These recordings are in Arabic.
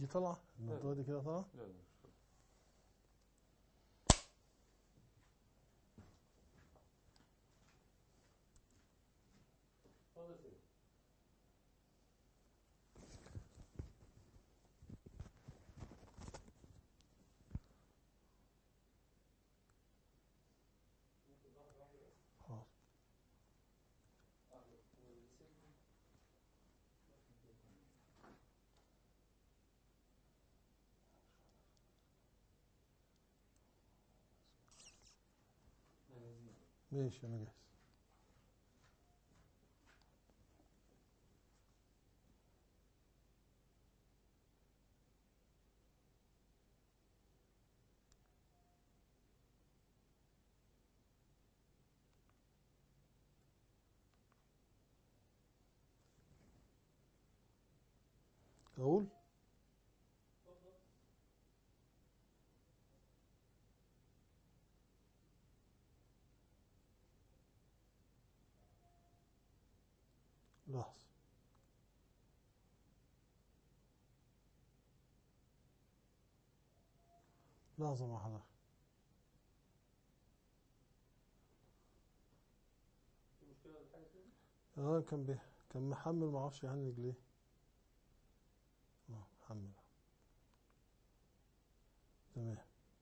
دي طالعة المنطقة دي كده طالعة. لا لا خلاص. ماشي أنا جاهز. أقول لحظة. لحظة مع حضرتك. كان محمل، معرفش يهنج ليه. محمل تمام.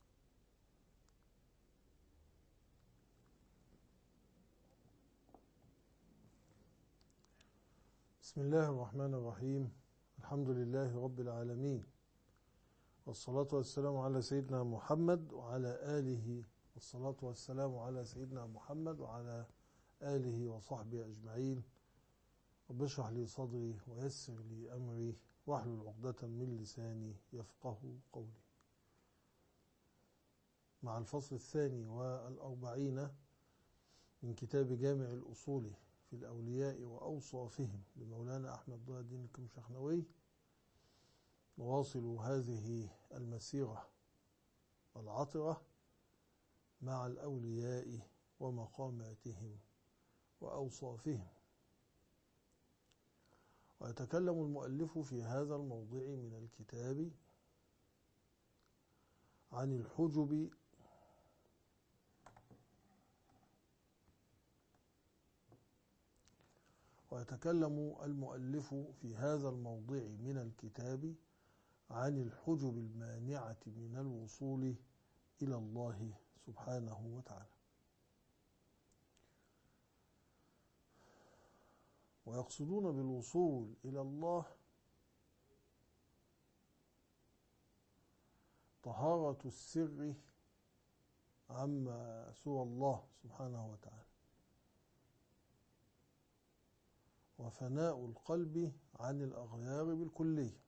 بسم الله الرحمن الرحيم. الحمد لله رب العالمين، والصلاة والسلام على سيدنا محمد وعلى آله. والصلاة والسلام على سيدنا محمد وعلى آله وصحبه أجمعين. رب اشرح لي صدري ويسر لي أمري واحلل عقدة من لساني يفقه قولي. مع الفصل الثاني والأربعين من كتاب جامع الأصول في الأولياء وأوصافهم لمولانا أحمد ضياء الدين الكمشحنوي، نواصل هذه المسيرة العطرة مع الأولياء ومقاماتهم وأوصافهم. ويتكلم المؤلف في هذا الموضع من الكتاب عن الحجب ويتكلم المؤلف في هذا الموضع من الكتاب عن الحجب المانعة من الوصول إلى الله سبحانه وتعالى. ويقصدون بالوصول إلى الله طهارة السر عما سوى الله سبحانه وتعالى، وفناء القلب عن الأغيار بالكلية.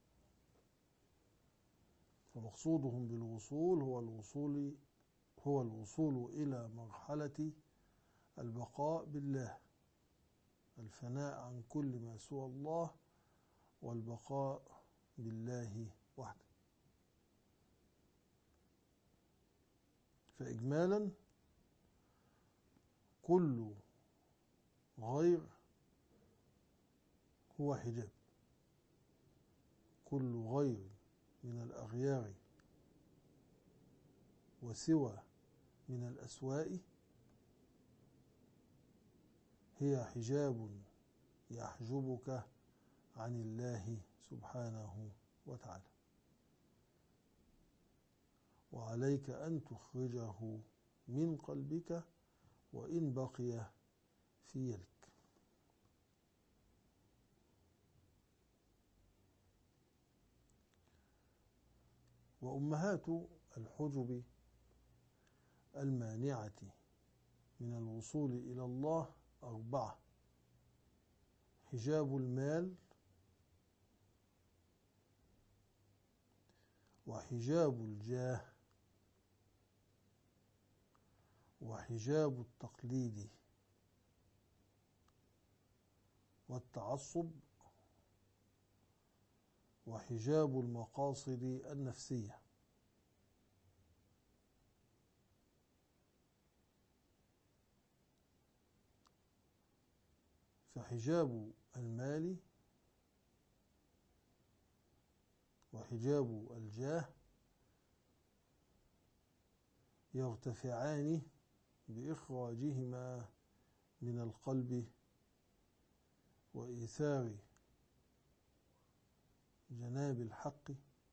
فمقصودهم بالوصول هو الوصول إلى مرحلة البقاء بالله، الفناء عن كل ما سوى الله والبقاء بالله وحده. فإجمالا كل غير هو حجاب، كل غير من الأغيار وسوى من الأسواء هي حجاب يحجبك عن الله سبحانه وتعالى، وعليك أن تخرجه من قلبك وإن بقي في يدك. وأمهات الحجب المانعة من الوصول إلى الله 4: حجاب المال، وحجاب الجاه، وحجاب التقليد والتعصب، وحجاب المقاصد النفسية. فحجاب المال وحجاب الجاه يرتفعان بإخراجهما من القلب وإيثار جناب الحق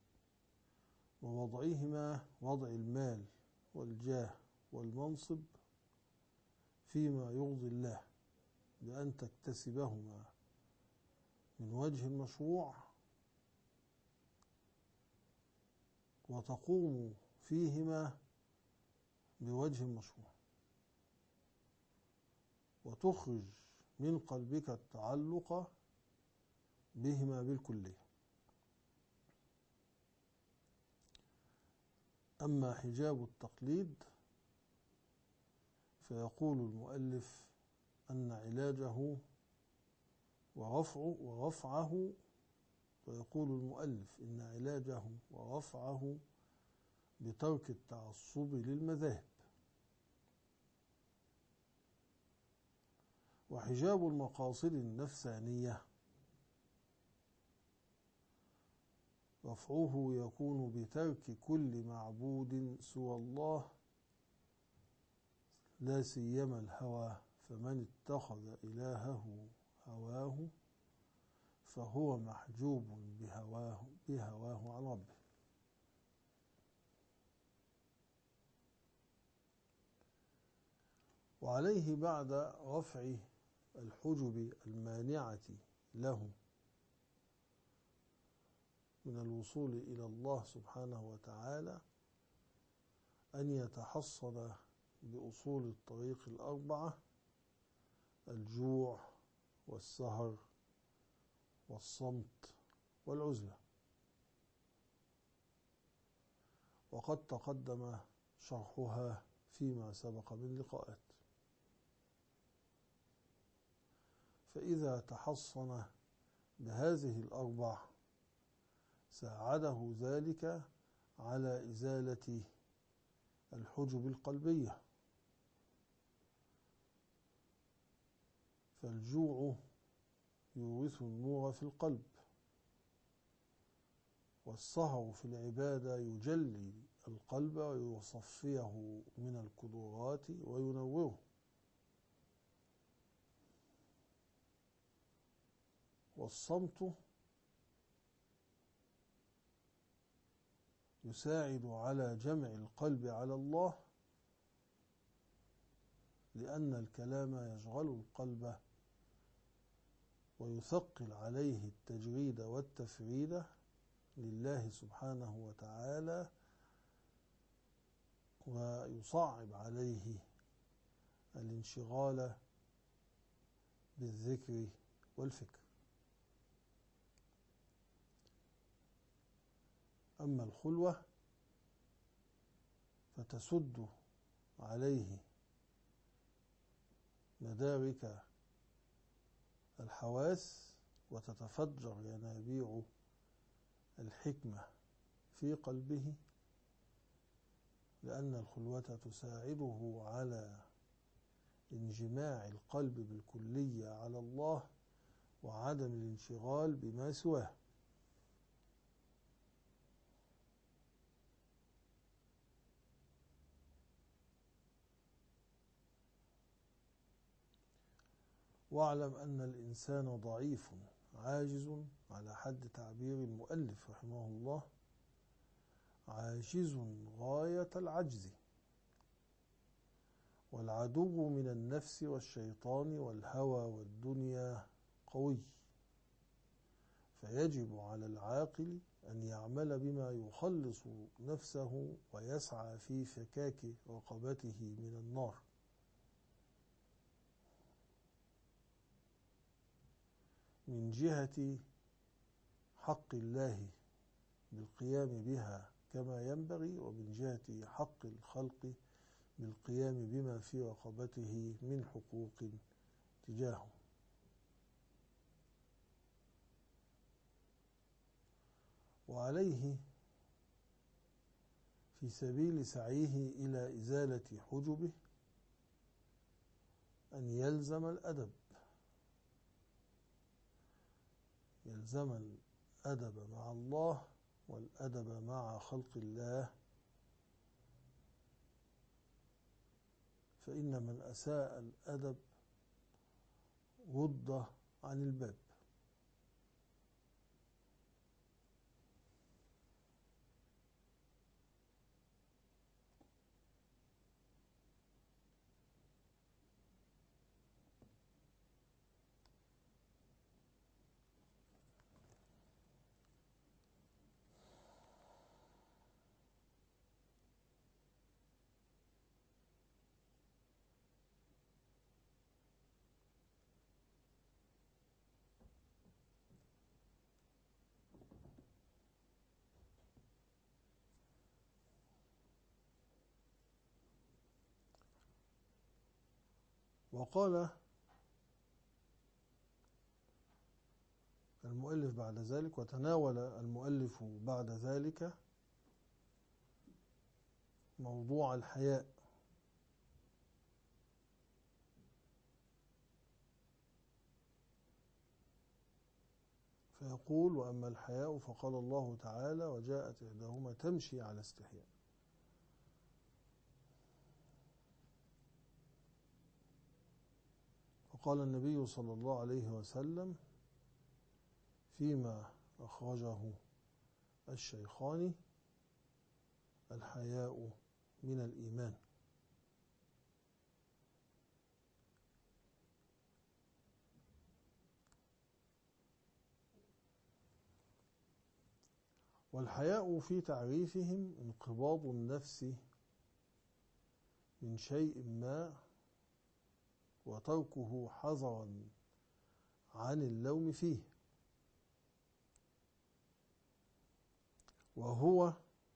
ووضعهما وضع المال والجاه والمنصب فيما يرضي الله بأن تكتسبهما من وجه مشروع وتقوم فيهما بوجه مشروع وتخرج من قلبك التعلق بهما بالكلية. أما حجاب التقليد فيقول المؤلف أن علاجه ورفعه ويقول المؤلف إن علاجه ورفعه بترك التعصب للمذاهب. وحجاب المقاصد النفسانية رفعه يكون بترك كل معبود سوى الله لا سيما الهوى، فمن اتخذ إلهه هواه فهو محجوب بهواه عن ربه. وعليه بعد رفع الحجب المانعة له من الوصول إلى الله سبحانه وتعالى أن يتحصن بأصول الطريق الأربعة: الجوع والسهر والصمت والعزلة. وقد تقدم شرحها فيما سبق من لقاءات. فإذا تحصن بهذه الأربع ساعده ذلك على إزالة الحجب القلبية. فالجوع يورث النور في القلب، والسهر في العبادة يجلي القلب ويصفيه من الكدورات وينوره. والصمت يساعد على جمع القلب على الله، لأن الكلام يشغل القلب ويثقل عليه التجريد والتفريد لله سبحانه وتعالى، ويصعب عليه الانشغال بالذكر والفكر. أما الخلوة فتسد عليه مدارك الحواس وتتفجر ينابيع الحكمة في قلبه، لأن الخلوة تساعده على انجماع القلب بالكلية على الله وعدم الانشغال بما سواه. واعلم أن الإنسان ضعيف عاجز، على حد تعبير المؤلف رحمه الله، عاجز غاية العجز، والعدو من النفس والشيطان والهوى والدنيا قوي، فيجب على العاقل أن يعمل بما يخلص نفسه ويسعى في فكاك رقبته من النار. من جهة حق الله بالقيام بها كما ينبغي، ومن جهة حق الخلق بالقيام بما في رقبته من حقوق تجاهه. وعليه في سبيل سعيه إلى إزالة حجبه أن يلزم الأدب، يلزم الأدب مع الله والأدب مع خلق الله، فإن من أساء الأدب رد عن الباب. وقال المؤلف بعد ذلك، وتناول المؤلف بعد ذلك موضوع الحياء، فيقول: وأما الحياء فقال الله تعالى: وجاءت إحداهما تمشي على استحياء. وقال النبي صلى الله عليه وسلم فيما أخرجه الشيخان: الحياء من الإيمان. والحياء في تعريفهم انقباض النفس من شيء ما وتركه حذرا عن اللوم فيه، وهو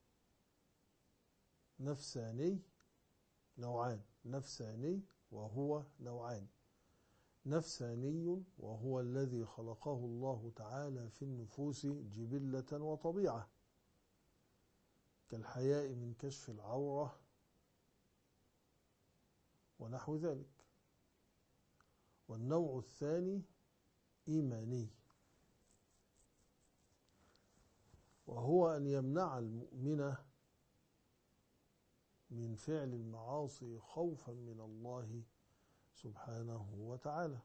نفساني نوعان. نفساني وهو نوعان: نفساني وهو الذي خلقه الله تعالى في النفوس جبلة وطبيعة، كالحياء من كشف العورة ونحو ذلك. والنوع الثاني إيماني، وهو أن يمنع المؤمن من فعل المعاصي خوفا من الله سبحانه وتعالى.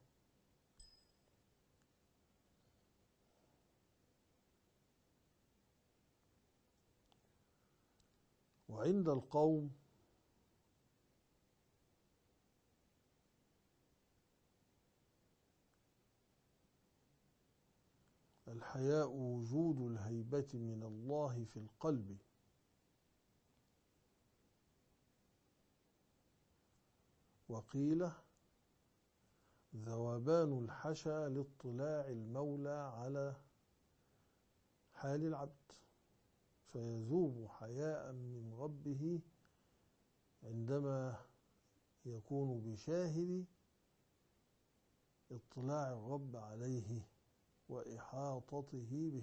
وعند القوم الحياء وجود الهيبة من الله في القلب، وقيل ذوبان الحشا لاطلاع المولى على حال العبد، فيذوب حياء من ربه عندما يكون بشاهد اطلاع الرب عليه وإحاطته به.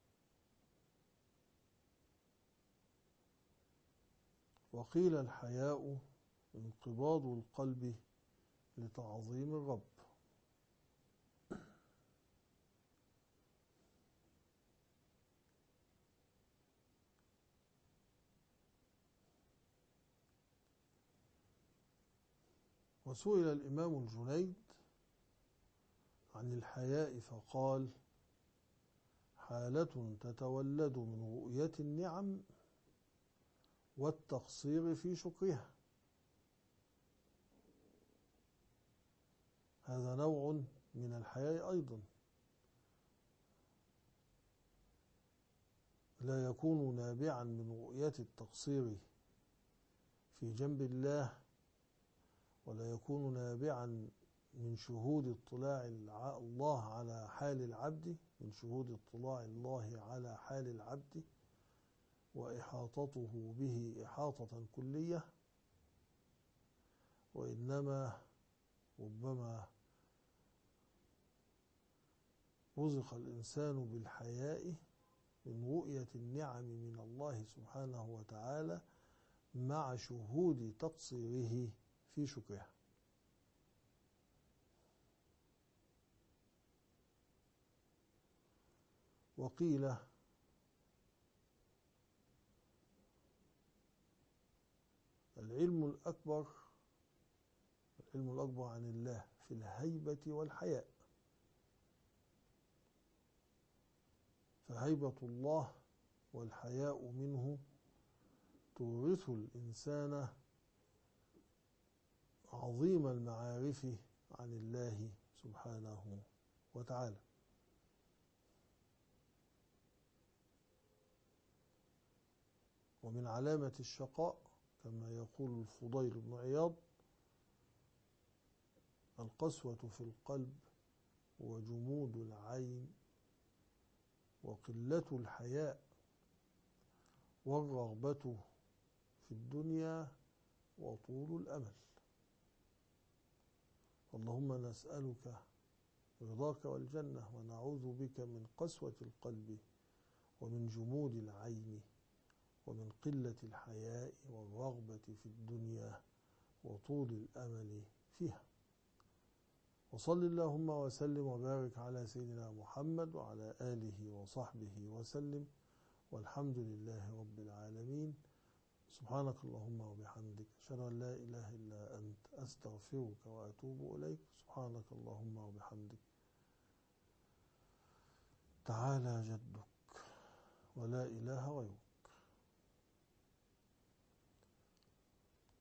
وقيل الحياء انقباض القلب لتعظيم الرب. وسئل الإمام الجنيد عن الحياء فقال: حالة تتولد من رؤية النعم والتقصير في شكرها. هذا نوع من الحياء أيضا، لا يكون نابعا من رؤية التقصير في جنب الله، ولا يكون نابعا من شهود اطلاع الله على حال العبد، من شهود اطلاع الله على حال العبد وإحاطته به إحاطة كلية، وإنما ربما رزق الإنسان بالحياء من رؤية النعم من الله سبحانه وتعالى مع شهود تقصيره في شكرها. وقيل العلم الأكبر عن الله في الهيبة والحياء. فهيبة الله والحياء منه تورث الإنسان عظيم المعارف عن الله سبحانه وتعالى. ومن علامة الشقاء كما يقول الفضيل بن عياض القسوة في القلب وجمود العين وقلة الحياء والرغبة في الدنيا وطول الأمل. اللهم نسألك رضاك والجنة ونعوذ بك من قسوة القلب ومن جمود العين ومن قلة الحياء والرغبة في الدنيا وطول الأمل فيها. وصل اللهم وسلم وبارك على سيدنا محمد وعلى آله وصحبه وسلم، والحمد لله رب العالمين. سبحانك اللهم وبحمدك، أشهد أن لا إله إلا أنت، أستغفرك وأتوب إليك. سبحانك اللهم وبحمدك، تعالى جدك ولا إله غيرك.